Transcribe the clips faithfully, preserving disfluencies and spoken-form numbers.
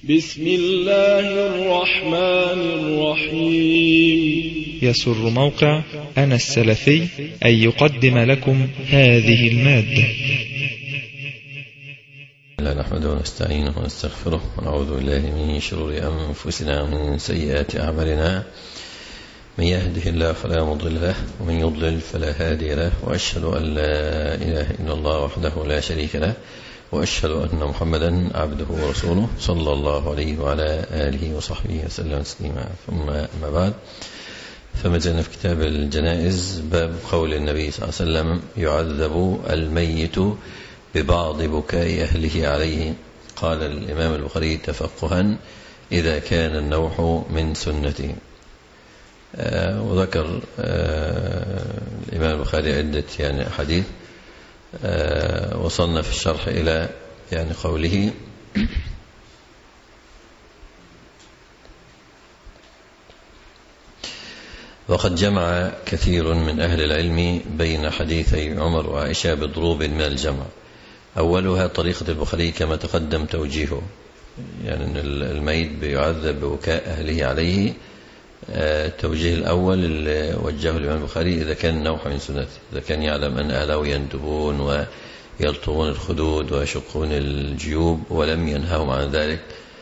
بسم الله الرحمن الرحيم. يسر موقع أنا السلفي أن يقدم لكم هذه المادة. لا نحمده ونستعينه ونستغفره ونعوذ بالله من شرور أنفسنا ومن سيئات أعمالنا. من يهده الله فلا مضل له ومن يضلل فلا هادي له، وأشهد أن لا إله إلا الله وحده لا شريك له، وأشهد أن محمدا عبده ورسوله صلى الله عليه وعلى آله وصحبه وسلم تسليما. ثم أما بعد، فما زلنا في كتاب الجنائز، باب قول النبي صلى الله عليه وسلم: يعذب الميت ببعض بكاء أهله عليه. قال الإمام البخاري تفقها: إذا كان النوح من سنته. آه وذكر آه الإمام البخاري عدة يعني حديث. آه وصلنا في الشرح إلى يعني قوله: وقد جمع كثير من أهل العلم بين حديثي عمر وعائشة بضروب من الجمع. أولها طريقة البخاري كما تقدم توجيهه، يعني أن الميت بيعذب ببكاء أهله عليه. التوجيه الأول اللي وجهه الإمام البخاري: إذا كان النوح من سنته، إذا كان يعلم أن أهله يندبون ويلطون الخدود ويشقون الجيوب ولم ينههم عن ذلك،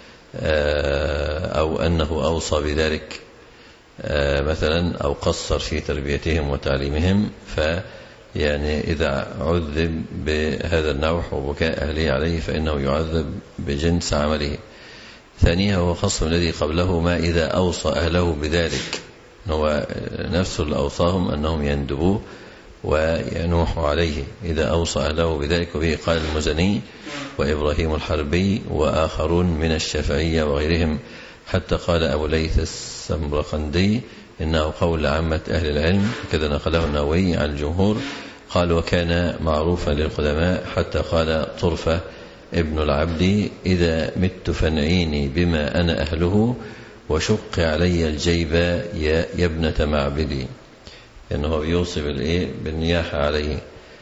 أو أنه أوصى بذلك مثلا، أو قصر في تربيتهم وتعليمهم، فيعني إذا عذب بهذا النوح وبكاء أهله عليه فإنه يعذب بجنس عمله. ثانيها هو خصم الذي قبله: ما إذا أوصى أهله بذلك، هو نفسه اللي أوصاهم أنهم يندبوه وينوحوا عليه. إذا أوصى أهله بذلك. وبه قال المزني وإبراهيم الحربي وآخرون من الشافعية وغيرهم، حتى قال أبو ليث السمرقندي إنه قول عامة أهل العلم، كذا نقله النووي عن الجمهور. قال: وكان معروفا للقدماء، حتى قال طرفة ابن العبد: إذا مت فانعيني بما أنا أهله وشق علي الجيب يا ابنة معبدي. لأنه يعني يوصي بالنياحة عليه.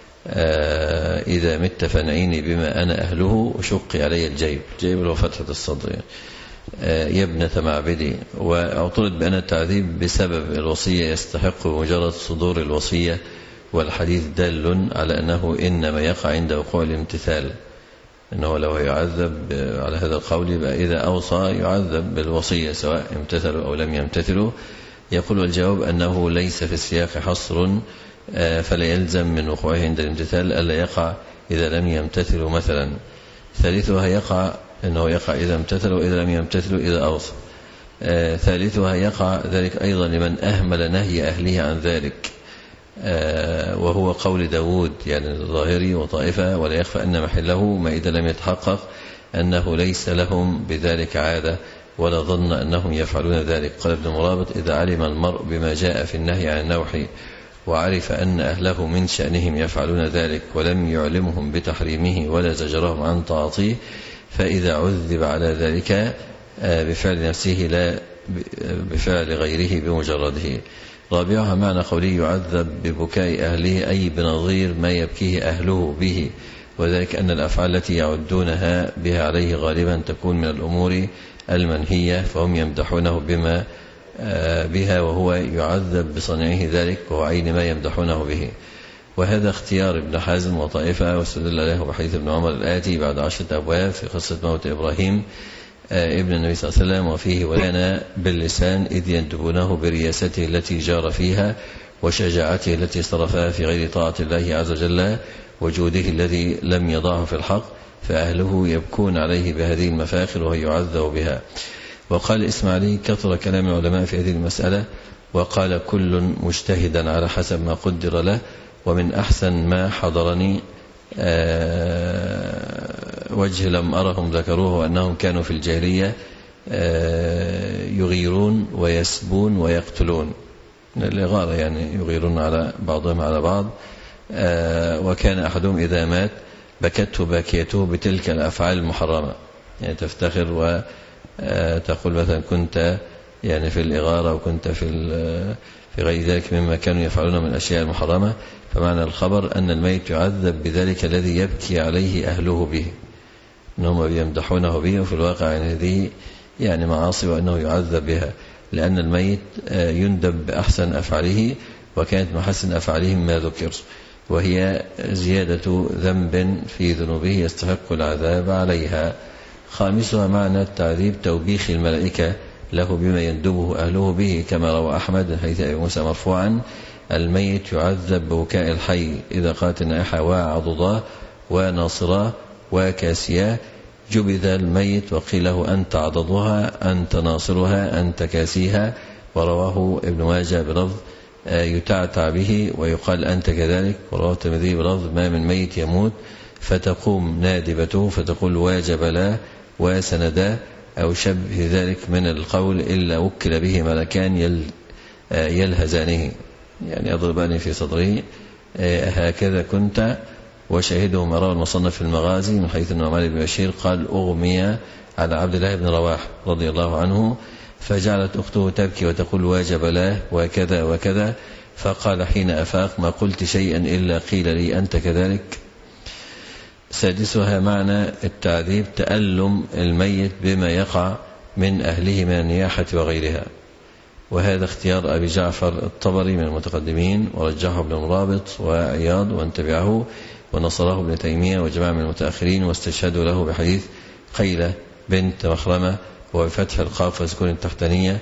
آه إذا مت فانعيني بما أنا أهله وشق علي الجيب، الجيب له فتحة الصدر، آه يا ابنة معبدي. واعترض بأن التعذيب بسبب الوصية يستحق بمجرد صدور الوصية، والحديث دال على أنه إنما يقع عند وقوع الامتثال، أنه لو يعذب على هذا القول يبقى إذا أوصى يعذب بالوصية سواء امتثلوا أو لم يمتثلوا. يقول: والجواب أنه ليس في السياق حصر، فلا يلزم من وقوعه عند الامتثال ألا يقع إذا لم يمتثلوا مثلا. ثالثها يقع أنه يقع إذا امتثلوا وإذا لم يمتثلوا إذا أوصى. ثالثها يقع ذلك أيضا لمن أهمل نهي أهله عن ذلك، وهو قول داود يعني الظاهري وطائفة، ولا يخفى أن محله ما إذا لم يتحقق أنه ليس لهم بذلك عادة ولا ظن أنهم يفعلون ذلك. قال ابن مرابط: إذا علم المرء بما جاء في النهي عن النوح وعرف أن أهله من شأنهم يفعلون ذلك ولم يعلمهم بتحريمه ولا زجرهم عن تعاطيه، فإذا عذب على ذلك بفعل نفسه لا بفعل غيره بمجرده. رابعها معنى قوله: يعذب ببكاء أهله، أي بنظير ما يبكيه أهله به، وذلك أن الأفعال التي يعدونها بها عليه غالبا تكون من الأمور المنهية، فهم يمدحونه بما بها وهو يعذب بصنعه ذلك، وهو عين ما يمدحونه به. وهذا اختيار ابن حزم وطائفة، واستدل له بحديث ابن عمر الآتي بعد عشرة أبواب في قصة موت إبراهيم ابن النبي صلى الله عليه وسلم، وفيه: ولنا باللسان إذ يندبونه برياسته التي جار فيها وشجاعته التي صرفها في غير طاعة الله عز وجل وجوده الذي لم يضعه في الحق، فأهله يبكون عليه بهذه المفاخر وهو يعذب بها. وقال الإسماعيلي: كثر كلام العلماء في هذه المسألة، وقال كل مجتهدا على حسب ما قدر له، ومن أحسن ما حضرني وجه لم أرهم ذكروه، وأنهم كانوا في الجاهلية يغيرون ويسبون ويقتلون، الإغارة يعني يغيرون على بعضهم على بعض. وكان أحدهم إذا مات بكته باكيته بتلك الأفعال المحرمة، يعني تفتخر وتقول مثلا كنت يعني في الإغارة وكنت في في غير ذلك مما كانوا يفعلون من الأشياء المحرمة. فمعنى الخبر أن الميت يعذب بذلك الذي يبكي عليه أهله به، أنهم يمدحونه به، وفي الواقع أن هذه يعني معاصي وأنه يعذب بها، لأن الميت يندب بأحسن أفعاله، وكانت محسن أفعاله ما ذكر، وهي زيادة ذنب في ذنوبه يستحق العذاب عليها. خامسها معنى التعذيب توبيخ الملائكة له بما يندبه أهله به، كما روى أحمد من حديث أبي موسى مرفوعا: الميت يعذب ببكاء الحي إذا قالت النائحة وعضضاه وناصراه وكاسياه، جبذ الميت وقيل له أنت عضضها أنت ناصرها أنت كاسيها. ورواه ابن ماجه بلفظ يتعتع به ويقال أنت كذلك. ورواه الترمذي بلفظ ما من ميت يموت فتقوم نادبته فتقول واجب لا وسندا أو شبه ذلك من القول إلا وكل به ملكان يلهزانه، يعني يضربان في صدره هكذا كنت. وشاهده ما روى المصنف في المغازي من حيث النعمان بن بشير قال أغمي على عبد الله بن رواح رضي الله عنه فجعلت أخته تبكي وتقول واجب له وكذا وكذا، فقال حين أفاق ما قلت شيئا إلا قيل لي أنت كذلك. سادسها معنى التعذيب تألم الميت بما يقع من أهله من النياحة وغيرها، وهذا اختيار أبي جعفر الطبري من المتقدمين، ورجحه ابن مرابط وعياض ومن تبعه، ونصره ابن تيمية وجماعة من المتأخرين، واستشهدوا له بحديث قيلة بنت مخرمة وفتح القاف وسكون التحتانية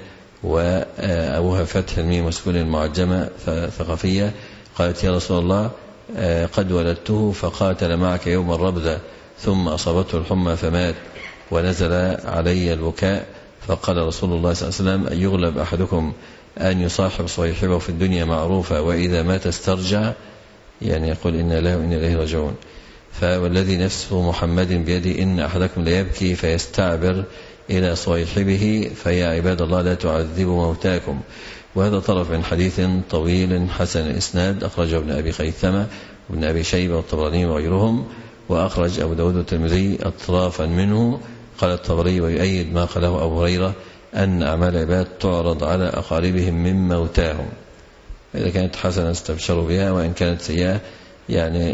وأبوها فتح الميم وسكون المعجمة ثقافية. قالت يا رسول الله قد ولدته فقاتل معك يوم الربذة ثم أصابته الحمى فمات ونزل علي البكاء، فقال رسول الله صلى الله عليه وسلم أن يغلب أحدكم أن يصاحب صيحبه في الدنيا معروفة وإذا مات استرجع، يعني يقول إن له وإن إليه راجعون. فوالذي نفسه محمد بيده إن أحدكم ليبكي فيستعبر إلى صيحبه فيا عباد الله لا تعذبوا موتاكم. وهذا طرف من حديث طويل حسن الإسناد أخرجه ابن أبي خيثمة وابن أبي شيبة والطبراني وغيرهم، وأخرج أبو داود والترمذي أطرافا منه. قال الطبري ويؤيد ما قاله أبو هريرة أن أعمال العباد تعرض على أقاربهم من موتاهم، إذا كانت حسنة استبشروا بها وإن كانت سيئة يعني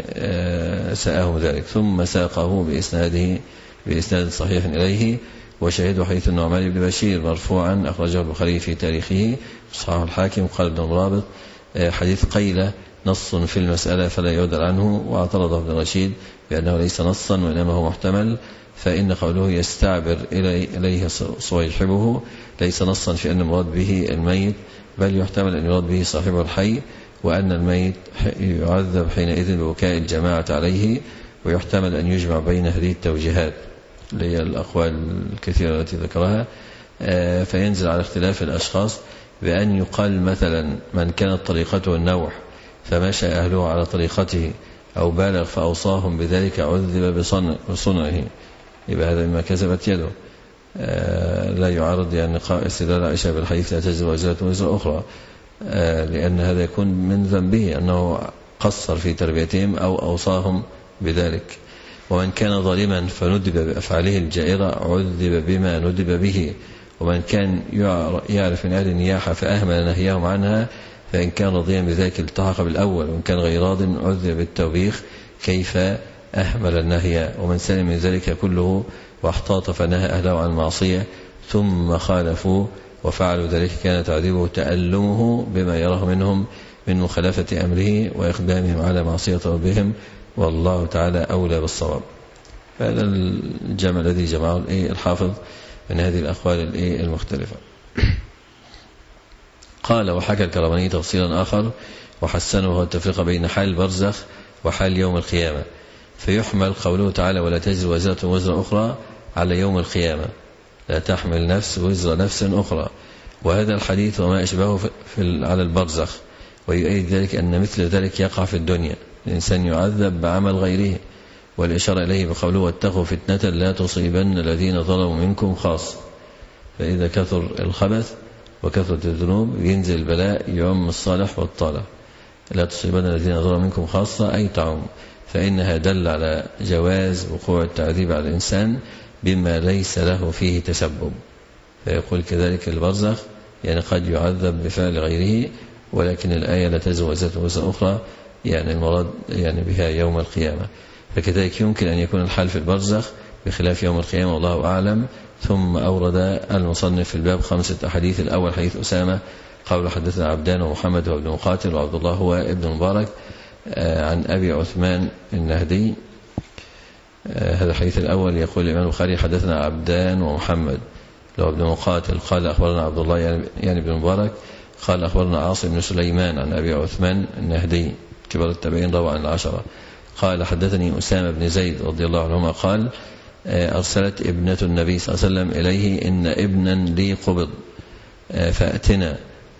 ساءهم ذلك. ثم ساقه بإسناده بإسناد صحيح إليه، وشهده حديث النعمان بن بشير مرفوعا أخرجه البخاري في تاريخه صححه الحاكم. قال ابن مرابط حديث قيلة نص في المسألة فلا يعدل عنه، واعترضه ابن رشيد بأنه ليس نصا وإنما هو محتمل، فإن قوله يستعبر إليه صيحبه ليس نصا في أن المراد به الميت، بل يحتمل أن يراد به صاحبه الحي، وأن الميت يعذب حينئذ ببكاء الجماعة عليه، ويحتمل أن يجمع بين هذه التوجيهات اللي هي الأقوال الكثيرة التي ذكرها، فينزل على اختلاف الأشخاص بأن يقال مثلا من كانت طريقته النوح فمشى أهله على طريقته أو بالغ فأوصاهم بذلك عذب بصنعه، يبقى هذا مما كسبت يده، لا يعارض يعني استدلال عائشة بالحديث لا تزر وازرة وزر أخرى، لأن هذا يكون من ذنبه أنه قصر في تربيتهم أو أوصاهم بذلك. ومن كان ظالما فندب بأفعاله الجائرة عذب بما ندب به، ومن كان يعرف من أهل النياحة فأهمل نهيهم عنها فإن كان راضيا بذلك التحق بالأول، وإن كان غير راض عذب بالتوبيخ كيف أهمل النهي. ومن سلم من ذلك كله واحتاط فنهى أهله عن المعصية ثم خالفوا وفعلوا ذلك كان تعذيبه تألمه بما يراه منهم من مخالفة أمره وإقدامهم على معصية ربهم، والله تعالى أولى بالصواب. هذا الجمع الذي جمعه الحافظ من هذه الأقوال المختلفة. قال وحكى الكرماني تفصيلا آخر وحسنه هو التفريق بين حال البرزخ وحال يوم القيامة، فيحمل قوله تعالى ولا تزر وزرة وزر أخرى على يوم القيامة، لا تحمل نفس وزر نفس أخرى، وهذا الحديث وما أشبهه في على البرزخ، ويؤيد ذلك أن مثل ذلك يقع في الدنيا، الإنسان يعذب بعمل غيره، والإشارة إليه بقوله واتقوا فتنة لا تصيبن الذين ظلموا منكم خاصة، فإذا كثر الخبث وكثرة الذنوب ينزل البلاء يعم الصالح والطالح، لا تصيبن الذين ظلموا منكم خاصة أي تعم، فإنها دل على جواز وقوع التعذيب على الإنسان بما ليس له فيه تسبب، فيقول كذلك البرزخ يعني قد يعذب بفعل غيره، ولكن الآية لا تزر وزرة وزر أخرى يعني المراد يعني بها يوم القيامة. فكذلك يمكن أن يكون الحال في البرزخ بخلاف يوم القيامة والله أعلم. ثم أورد المصنف في الباب خمسة أحاديث. الأول حديث أسامة قال حدثنا عبدان ومحمد وابن مقاتل وعبد الله هو ابن مبارك عن أبي عثمان النهدي. هذا الحديث الأول. يقول الإمام البخاري حدثنا عبدان ومحمد لو ابن مقاتل قال أخبرنا عبد الله يعني ابن مبارك قال أخبرنا عاصم بن سليمان عن أبي عثمان النهدي كبار التابعين روى عن العشرة. قال حدثني أسامة بن زيد رضي الله عنهما قال أرسلت ابنة النبي صلى الله عليه وسلم إليه إن ابنا لي قبض فأتنا،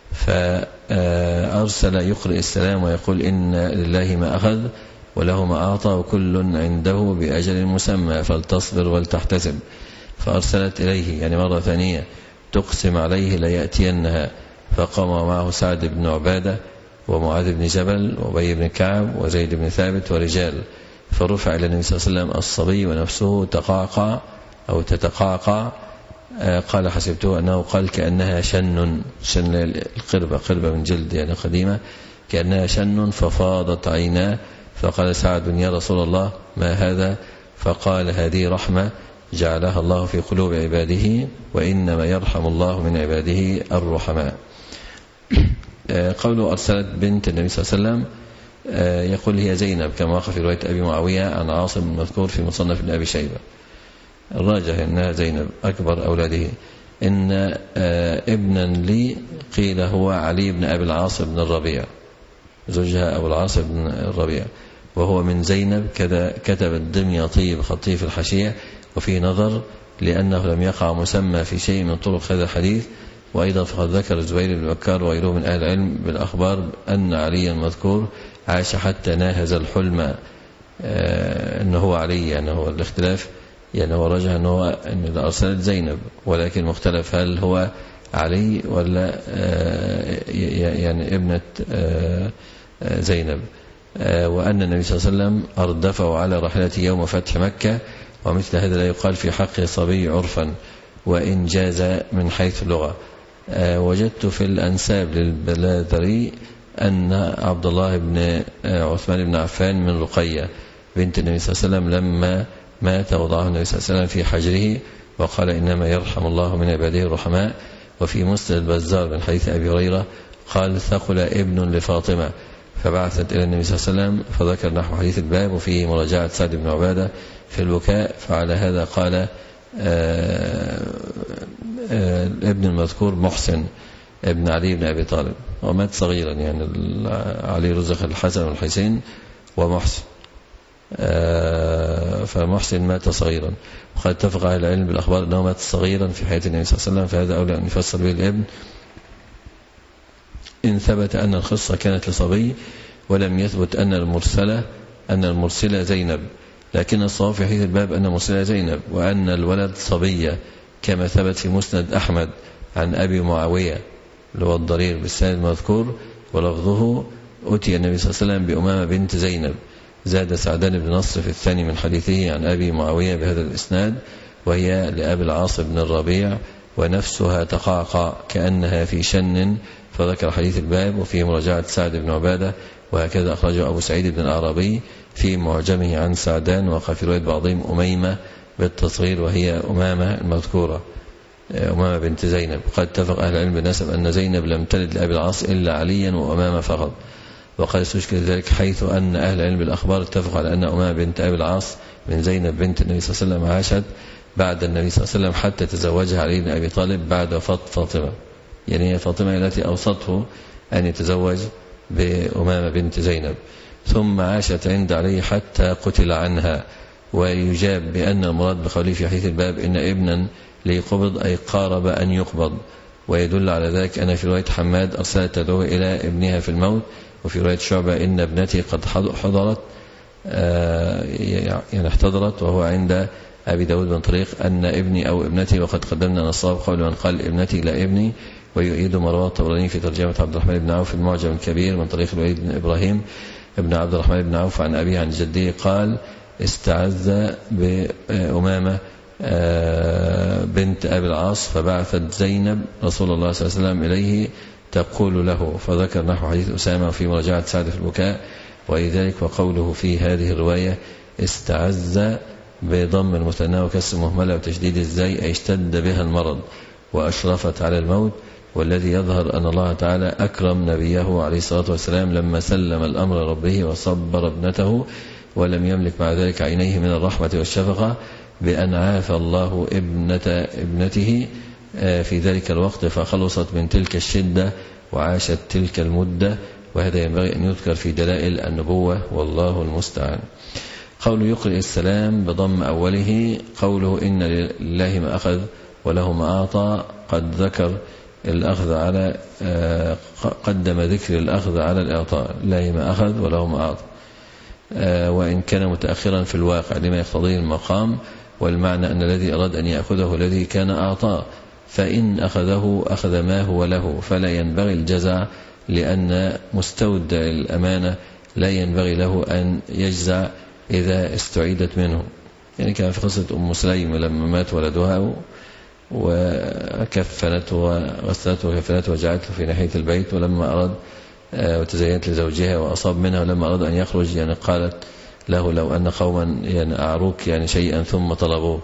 فأرسل يقرئ السلام ويقول إن لله ما أخذ وله ما أعطى وكل عنده بأجل مسمى فلتصبر ولتحتسب. فأرسلت إليه يعني مرة ثانية تقسم عليه ليأتينها، فقام معه سعد بن عبادة ومعاذ بن جبل وأبي بن كعب وزيد بن ثابت ورجال، فرفع إلى النبي صلى الله عليه وسلم الصبي ونفسه تقعقع أو تتقعقع. قال حسبته أنه قال كأنها شن، شن القربة، قربة من جلد يعني قديمة، كأنها شن ففاضت عيناه. فقال سعد يا رسول الله ما هذا؟ فقال هذه رحمة جعلها الله في قلوب عباده وإنما يرحم الله من عباده الرحماء. قوله أرسلت بنت النبي صلى الله عليه وسلم يقول هي زينب كما وقع في رواية أبي معاوية عن عاصم المذكور في مصنف ابن أبي شيبة. الراجح أنها زينب أكبر أولاده. إن ابنا لي قيل هو علي بن أبي العاص بن الربيع زوجها أبو العاص بن الربيع، وهو من زينب. كذا كتب الدمياطي بخطيه في الحاشية وفيه نظر لأنه لم يقع مسمى في شيء من طرق هذا الحديث. وأيضا فقد ذكر الزبير بن بكار وغيره من أهل العلم بالأخبار أن عليا المذكور عاش حتى ناهز الحلم أنه هو علي، يعني هو الاختلاف يعني هو رجع أنه أن أرسلت زينب، ولكن مختلف هل هو علي ولا يعني ابنة زينب. وأن النبي صلى الله عليه وسلم أردفه على رحلته يوم فتح مكة، ومثل هذا لا يقال في حق صبي عرفا وإن جاز من حيث اللغة. وجدت في الأنساب للبلاذري أن عبد الله بن عثمان بن عفان من رقية بنت النبي صلى الله عليه وسلم لما مات وضعه النبي صلى الله عليه وسلم في حجره وقال إنما يرحم الله من عباده الرحماء. وفي مسند البزار من حديث أبي هريرة قال ثقل ابن لفاطمة فبعثت إلى النبي صلى الله عليه وسلم، فذكر نحو حديث الباب وفيه مراجعة سعد بن عبادة في البكاء. فعلى هذا قال آآ آآ الابن المذكور محسن ابن علي بن أبي طالب، ومات صغيرا يعني علي رزق الحسن والحسين ومحسن، فمحسن مات صغيرا. وقد اتفق أهل العلم بالأخبار أنه مات صغيرا في حياة النبي صلى الله عليه وسلم، فهذا أولى أن يفسر به الابن إن ثبت أن الخصة كانت لصبي، ولم يثبت أن المرسلة أن المرسلة زينب. لكن الصواب في حديث الباب أن المرسلة زينب وأن الولد صبية كما ثبت في مسند أحمد عن أبي معاوية اللي هو الضرير بالسند المذكور، ولفظه أتي النبي صلى الله عليه وسلم بأمامة بنت زينب. زاد سعدان بن نصر في الثاني من حديثه عن أبي معاوية بهذا الإسناد وهي لأبي العاص بن الربيع ونفسها تقعقع كأنها في شن، فذكر حديث الباب وفيه مراجعة سعد بن عبادة. وهكذا أخرجه أبو سعيد بن الأعرابي في معجمه عن سعدان، وقع في رواية بعضهم أميمة بالتصغير وهي أمامة المذكورة أمامة بنت زينب. قد اتفق أهل العلم بالنسب أن زينب لم تلد لأبي العاص إلا عليا وأمامة فقط، وقد استشكل ذلك حيث أن أهل العلم بالأخبار اتفقوا على أن أمامة بنت أبي العاص من زينب بنت النبي صلى الله عليه وسلم عاشت بعد النبي صلى الله عليه وسلم حتى تزوجها علي بن أبي طالب بعد وفاة فاطمة، يعني هي فاطمة التي أوصته أن يتزوج بأمامة بنت زينب، ثم عاشت عند علي حتى قتل عنها. ويجاب بأن المراد بقوله في حديث الباب إن ابنا ليقبض أي قارب أن يقبض، ويدل على ذلك أن في رواية حماد أرسلت تدعو إلى ابنها في الموت، وفي رواية شعبة إن ابنتي قد حضرت يعني احتضرت، وهو عند أبي داود بن طريق أن ابني أو ابنتي، وقد قدمنا نصاب قول من قال ابنتي لا ابني. ويؤيد مروان الطبراني في ترجمة عبد الرحمن بن عوف في المعجم الكبير من طريق الوليد بن إبراهيم ابن عبد الرحمن بن عوف عن أبيه عن جده قال استعذ بأمامة بنت أبي العاص فبعثت زينب رسول الله صلى الله عليه وسلم إليه تقول له، فذكر نحو حديث أسامة في مراجعة سعد في البكاء. ولذلك وقوله في هذه الرواية استعذ بضم المثنى وكسر المهملة وتشديد الزاي أي اشتد بها المرض وأشرفت على الموت. والذي يظهر أن الله تعالى أكرم نبيه عليه الصلاة والسلام لما سلم الأمر ربه وصبر ابنته ولم يملك مع ذلك عينيه من الرحمة والشفقة بأن عافى الله ابنة ابنته في ذلك الوقت فخلصت من تلك الشدة وعاشت تلك المدة. وهذا ينبغي أن يذكر في دلائل النبوة والله المستعان. قوله يقرئ السلام بضم أوله قوله إن لله ما أخذ وله ما أعطى قد ذكر الأخذ على قدم ذكر الأخذ على الإعطاء. لله ما أخذ وله ما أعطى وإن كان متأخرا في الواقع لما يقتضيه المقام، والمعنى أن الذي أراد أن يأخذه الذي كان أعطاه، فإن أخذه أخذ ما هو له فلا ينبغي الجزع، لأن مستودع الأمانة لا ينبغي له أن يجزع إذا استعيدت منه. يعني كان في قصة أم سليم لما مات ولدها وكفنته وغسلته وكفنته وجعلته في ناحية البيت، ولما أراد وتزينت لزوجها وأصاب منها ولما أراد أن يخرج يعني قالت له لو أن قوما يعني أعروك يعني شيئا ثم طلبوه،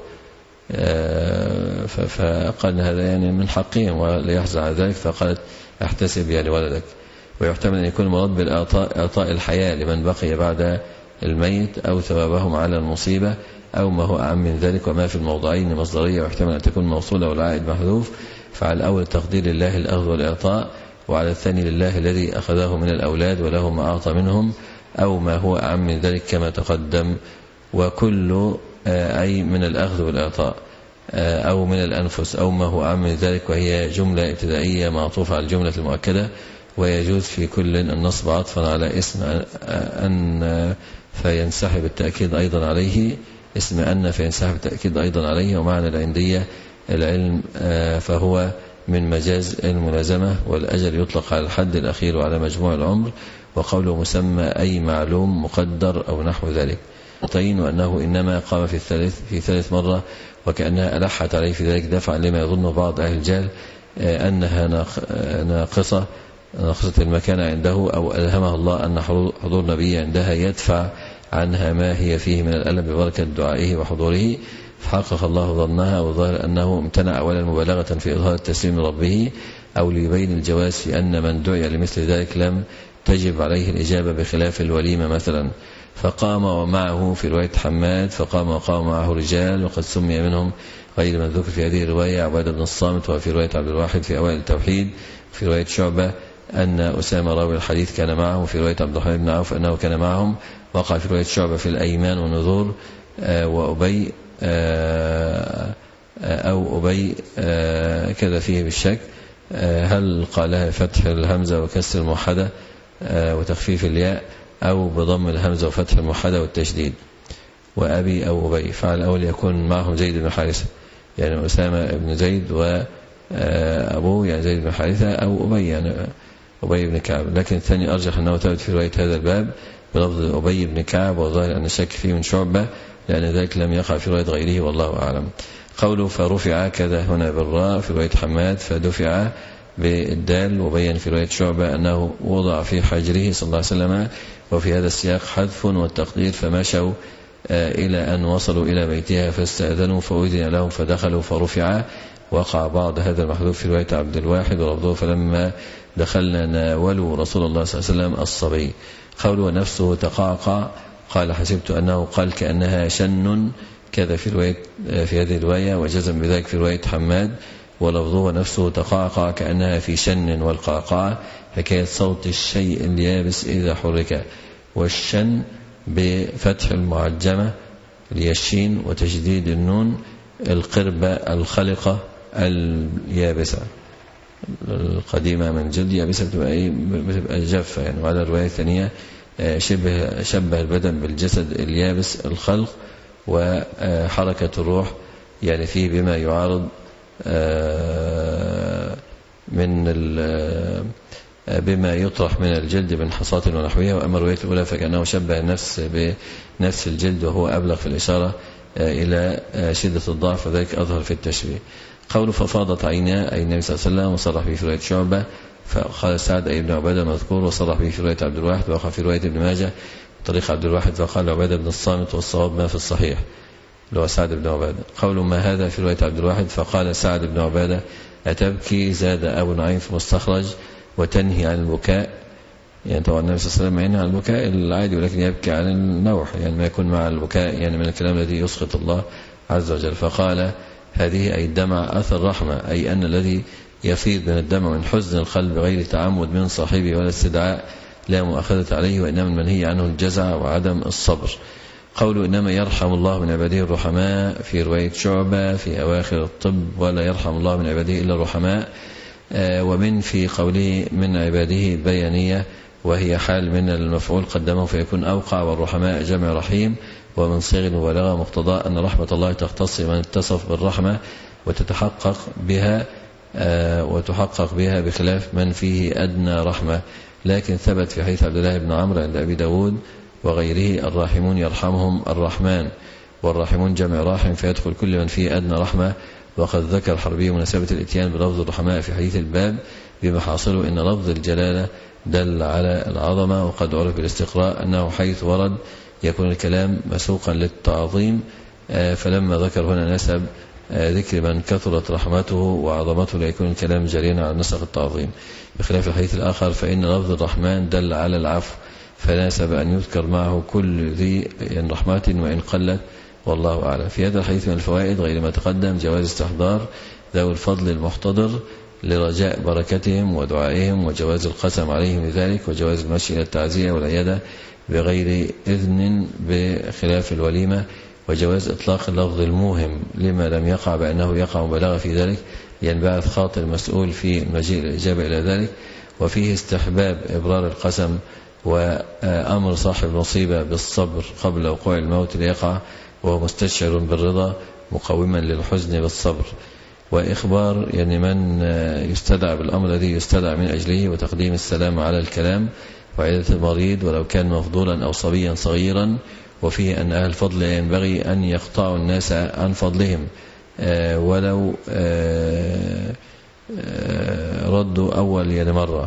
فقال هذا يعني من حقهم وليحزن على ذلك، فقالت احتسب يعني ولدك. ويحتمل أن يكون المراد بالإعطاء إعطاء الحياة لمن بقي بعد الميت أو ثوابهم على المصيبة أو ما هو أعم من ذلك، وما في الموضعين مصدرية ويحتمل أن تكون موصولة والعائد محذوف. فعلى الأول تقدير لله الأخذ والإعطاء، وعلى الثاني لله الذي أخذه من الأولاد وله ما أعطى منهم أو ما هو أعم من ذلك كما تقدم. وكل أي من الأخذ والإعطاء أو من الأنفس أو ما هو أعم من ذلك، وهي جملة ابتدائية معطوفة على الجملة المؤكدة، ويجوز في كل النصب عطفا على اسم أن فينسحب التأكيد أيضا عليه، اسم أن فينسحب التأكيد أيضا عليه. ومعنى العندية العلم فهو من مجاز الملازمة، والأجل يطلق على الحد الأخير وعلى مجموع العمر. وقوله مسمى أي معلوم مقدر أو نحو ذلك. وأنه إنما قام في الثالث في ثالث مرة وكأنها ألحت عليه في ذلك دفعا لما يظن بعض أهل الجهل أنها ناقصة ناقصة المكان عنده، أو ألهمها الله أن حضور نبيه عندها يدفع عنها ما هي فيه من الألم ببركة دعائه وحضوره، فحقق الله ظنها. وظهر أنه امتنع أولا مبالغة في إظهار التسليم لربه أو ليبين الجواز في أن من دعي لمثل ذلك لم تجب عليه الإجابة بخلاف الوليمة مثلا. فقام ومعه في رواية حماد فقام وقام معه رجال، وقد سمي منهم غير من ذكر في هذه الرواية عبادة بن الصامت، وفي رواية عبد الواحد في أوائل التوحيد، في رواية شعبة أن أسامة راوي الحديث كان معهم، في رواية عبد الرحمن بن عوف أنه كان معهم، وقع في رواية شعبة في الأيمان والنذور. وأبي أو أبي كذا فيه بالشك، هل قالها فتح الهمزة وكسر الموحدة وتخفيف الياء أو بضم الهمزة وفتح الموحدة والتشديد. وأبي أو أبي، فعل الأول يكون معهم زيد بن حارثة يعني أسامة بن زيد وأبوه يعني زيد بن حارثة، أو أبي يعني أبي بن كعب. لكن الثاني أرجح أنه ثابت في رواية هذا الباب بلفظ أبي بن كعب، وظاهر أن الشك فيه من شعبة لأن ذلك لم يقع في رواية غيره والله أعلم. قوله فرفع كذا هنا بالراء في رواية حماد، فدفع بالدال. وبين في رواية شعبة أنه وضع في حجره صلى الله عليه وسلم، وفي هذا السياق حذف والتقدير فمشوا إلى أن وصلوا إلى بيتها فاستأذنوا فأذن لهم فدخلوا فرفع. وقع بعض هذا المحذوف في رواية عبد الواحد ولفظه فلما دخلنا ناولوا رسول الله صلى الله عليه وسلم الصبي. قوله ونفسه تقعقع، قال حسبت أنه قال كأنها شن كذا في رواية في هذه الرواية، وجزم بذلك في رواية حماد. ولفظه ونفسه تقعقع كأنها في شن، والقعقاع حكاية صوت الشيء اليابس إذا حرك. والشن بفتح المعجمة اليشين وتشديد النون، القربة الخلقة اليابسة القديمة من جلد يابسة بتبقى ايه بتبقى جافة يعني. وعلى الرواية الثانية شبه شبه البدن بالجسد اليابس الخلق، وحركة الروح يعني فيه بما يعارض من بما يطرح من الجلد من حصاة ونحوها. وأما الرواية الأولى فكأنه شبه النفس بنفس الجلد، وهو أبلغ في الإشارة إلى شدة الضعف، وذلك أظهر في التشبيه. قوله ففاضت عيناه أي النبي صلى الله عليه وسلم، وصرح به في رواية شعبة. فقال سعد أي ابن عبادة مذكور، وصرح به في رواية عبد الواحد، وقع في رواية ابن ماجه طريق عبد الواحد، فقال عبادة بن الصامت والصواب ما في الصحيح. اللي هو سعد بن عبادة. قول ما هذا في رواية عبد الواحد فقال سعد بن عبادة أتبكي؟ زاد أبو نعيم في مستخرج وتنهي عن البكاء. يعني طبعا النبي صلى الله عليه وسلم ينهى عن البكاء العادي، ولكن يبكي عن النوح، يعني ما يكون مع البكاء يعني من الكلام الذي يسخط الله عز وجل. فقال هذه أي الدمع أثر رحمة، أي أن الذي يفيض من الدمع من حزن القلب غير تعمد من صاحبه ولا استدعاء لا مؤاخذة عليه، وإنما المنهي عنه الجزع وعدم الصبر. قوله إنما يرحم الله من عباده الرحماء في رواية شعبة في أواخر الطب ولا يرحم الله من عباده إلا الرحماء. آه ومن في قوله من عباده بيانية، وهي حال من المفعول قدمه فيكون أوقع، والرحماء جمع رحيم. ومن صيغ المبالغة مقتضى أن رحمة الله تختص من اتصف بالرحمة وتتحقق بها آه وتحقق بها بخلاف من فيه أدنى رحمة. لكن ثبت في حديث عبد الله بن عمرو عند أبي داود وغيره الراحمون يرحمهم الرحمن، والراحمون جمع راحم فيدخل كل من فيه أدنى رحمة. وقد ذكر حربي مناسبة الاتيان بلفظ الرحماء في حديث الباب بما حاصله إن لفظ الجلالة دل على العظمة، وقد عرف بالاستقراء أنه حيث ورد يكون الكلام مسوقا للتعظيم. فلما ذكر هنا نسب ذكر من كثرت رحمته وعظمته ليكون الكلام جرينا على نسق التعظيم، بخلاف الحديث الآخر فإن لفظ الرحمن دل على العفو، فناسب أن يذكر معه كل ذي رحمة وإن قلت، والله أعلم. في هذا الحديث من الفوائد غير ما تقدم جواز استحضار ذوي الفضل المحتضر لرجاء بركتهم ودعائهم، وجواز القسم عليهم لذلك، وجواز المشي إلى التعزية والعيادة بغير إذن بخلاف الوليمة، وجواز إطلاق اللفظ الموهم لما لم يقع بأنه يقع مبالغة في ذلك ينبعث خاطر المسؤول في مجيء الإجابة إلى ذلك. وفيه استحباب إبرار القسم وأمر صاحب المصيبة بالصبر قبل وقوع الموت ليقع وهو مستشعر بالرضا مقوما للحزن بالصبر، وإخبار يعني من يستدعى بالأمر الذي يستدعى من أجله، وتقديم السلام على الكلام، وعيادة المريض ولو كان مفضولا أو صبيا صغيرا. وفيه أن أهل الفضل ينبغي أن يقطعوا الناس عن فضلهم ولو ردوا أول يعني مرة،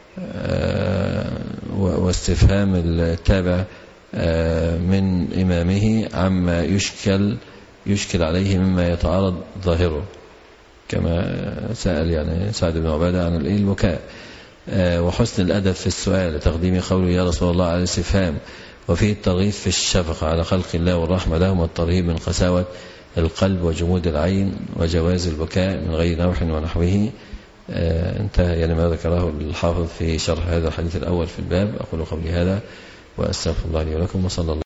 واستفهام التابع من إمامه عما يشكل يشكل عليه مما يتعارض ظاهره، كما سأل يعني سعد بن عبادة عن البكاء. وحسن الأدب في السؤال تقديم قوله يا رسول الله على الاستفهام. وفيه الترغيب في الشفقة على خلق الله والرحمة لهم، والترهيب من قساوة القلب وجمود العين، وجواز البكاء من غير نوح ونحوه. انتهى يعني ما ذكره الحافظ في شرح هذا الحديث الأول في الباب. أقول قولي هذا وأستغفر الله لي ولكم، وصلى الله